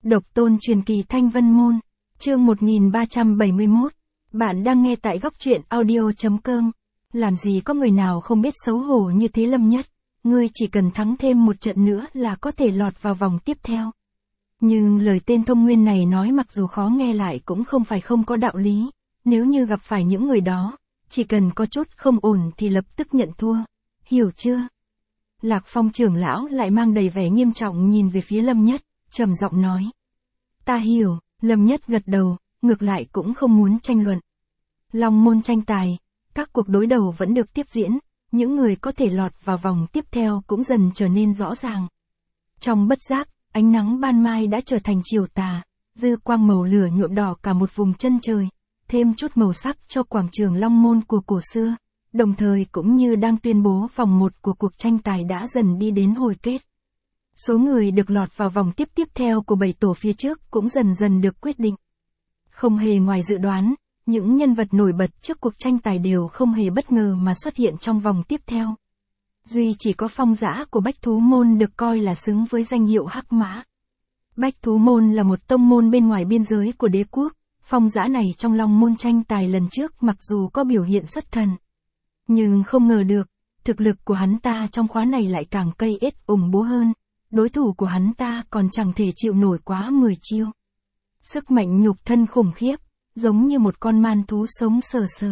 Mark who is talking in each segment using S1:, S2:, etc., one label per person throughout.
S1: Độc tôn truyền kỳ Thanh Vân Môn, chương 1371. Bạn đang nghe tại góc truyện audio.com. Làm gì có người nào không biết xấu hổ như thế Lâm Nhất, ngươi chỉ cần thắng thêm một trận nữa là có thể lọt vào vòng tiếp theo. Nhưng lời tên thông nguyên này nói mặc dù khó nghe lại cũng không phải không có đạo lý, nếu như gặp phải những người đó, chỉ cần có chút không ổn thì lập tức nhận thua, hiểu chưa? Lạc Phong trưởng lão lại mang đầy vẻ nghiêm trọng nhìn về phía Lâm Nhất, trầm giọng nói. Ta hiểu, Lâm Nhất gật đầu, ngược lại cũng không muốn tranh luận. Long môn tranh tài, các cuộc đối đầu vẫn được tiếp diễn, những người có thể lọt vào vòng tiếp theo cũng dần trở nên rõ ràng. Trong bất giác, ánh nắng ban mai đã trở thành chiều tà, dư quang màu lửa nhuộm đỏ cả một vùng chân trời, thêm chút màu sắc cho quảng trường Long môn của cổ xưa, đồng thời cũng như đang tuyên bố vòng 1 của cuộc tranh tài đã dần đi đến hồi kết. Số người được lọt vào vòng tiếp theo của 7 tổ phía trước cũng dần dần được quyết định. Không hề ngoài dự đoán, những nhân vật nổi bật trước cuộc tranh tài đều không hề bất ngờ mà xuất hiện trong vòng tiếp theo. Duy chỉ có Phong Dã của Bách Thú Môn được coi là xứng với danh hiệu Hắc Mã. Bách Thú Môn là một tông môn bên ngoài biên giới của đế quốc, Phong Dã này trong Long môn tranh tài lần trước mặc dù có biểu hiện xuất thần. Nhưng không ngờ được, thực lực của hắn ta trong khóa này lại càng cây ết ủng bố hơn. Đối thủ của hắn ta còn chẳng thể chịu nổi quá 10 chiêu. Sức mạnh nhục thân khủng khiếp, giống như một con man thú sống sờ sờ.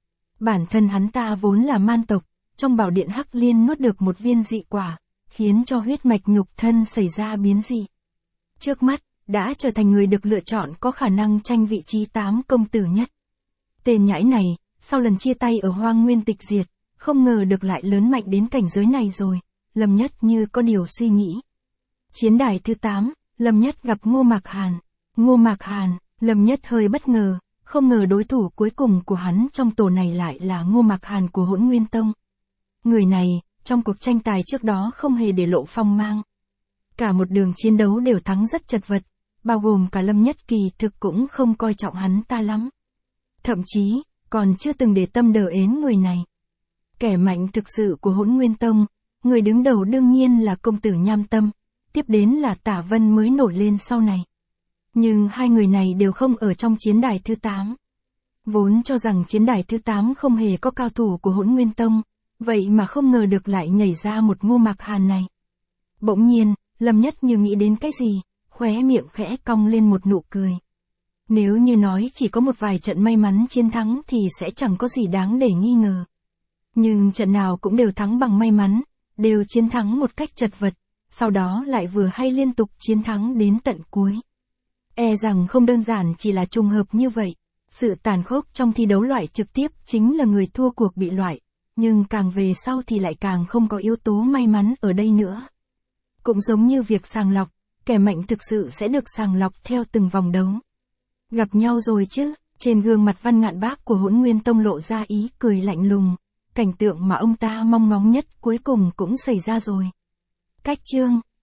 S1: Bản thân hắn ta vốn là man tộc, trong bảo điện Hắc Liên nuốt được một viên dị quả, khiến cho huyết mạch nhục thân xảy ra biến dị. Trước mắt, đã trở thành người được lựa chọn có khả năng tranh vị trí 8 công tử nhất. Tên nhãi này, sau lần chia tay ở Hoang Nguyên tịch diệt, không ngờ được lại lớn mạnh đến cảnh giới này rồi. Lâm Nhất như có điều suy nghĩ. Chiến đài thứ 8, Lâm Nhất gặp Ngô Mạc Hàn. Ngô Mạc Hàn, Lâm Nhất hơi bất ngờ, không ngờ đối thủ cuối cùng của hắn trong tổ này lại là Ngô Mạc Hàn của Hỗn Nguyên Tông. Người này, trong cuộc tranh tài trước đó không hề để lộ phong mang. Cả một đường chiến đấu đều thắng rất chật vật, bao gồm cả Lâm Nhất kỳ thực cũng không coi trọng hắn ta lắm. Thậm chí, còn chưa từng để tâm đờ ến người này. Kẻ mạnh thực sự của Hỗn Nguyên Tông, người đứng đầu đương nhiên là công tử Nham Tâm, tiếp đến là Tả Vân mới nổi lên sau này. Nhưng hai người này đều không ở trong chiến đài thứ 8. Vốn cho rằng chiến đài thứ 8 không hề có cao thủ của Hỗn Nguyên Tông, vậy mà không ngờ được lại nhảy ra một Ngô Mạc Hàn này. Bỗng nhiên, Lâm Nhất như nghĩ đến cái gì, khóe miệng khẽ cong lên một nụ cười. Nếu như nói chỉ có một vài trận may mắn chiến thắng thì sẽ chẳng có gì đáng để nghi ngờ. Nhưng trận nào cũng đều thắng bằng may mắn, đều chiến thắng một cách chật vật, sau đó lại vừa hay liên tục chiến thắng đến tận cuối. E rằng không đơn giản chỉ là trùng hợp như vậy, sự tàn khốc trong thi đấu loại trực tiếp chính là người thua cuộc bị loại, nhưng càng về sau thì lại càng không có yếu tố may mắn ở đây nữa. Cũng giống như việc sàng lọc, kẻ mạnh thực sự sẽ được sàng lọc theo từng vòng đấu. Gặp nhau rồi chứ, trên gương mặt Văn Ngạn Bác của Hỗn Nguyên Tông lộ ra ý cười lạnh lùng. Cảnh tượng mà ông ta mong ngóng nhất cuối cùng cũng xảy ra rồi. Cách chương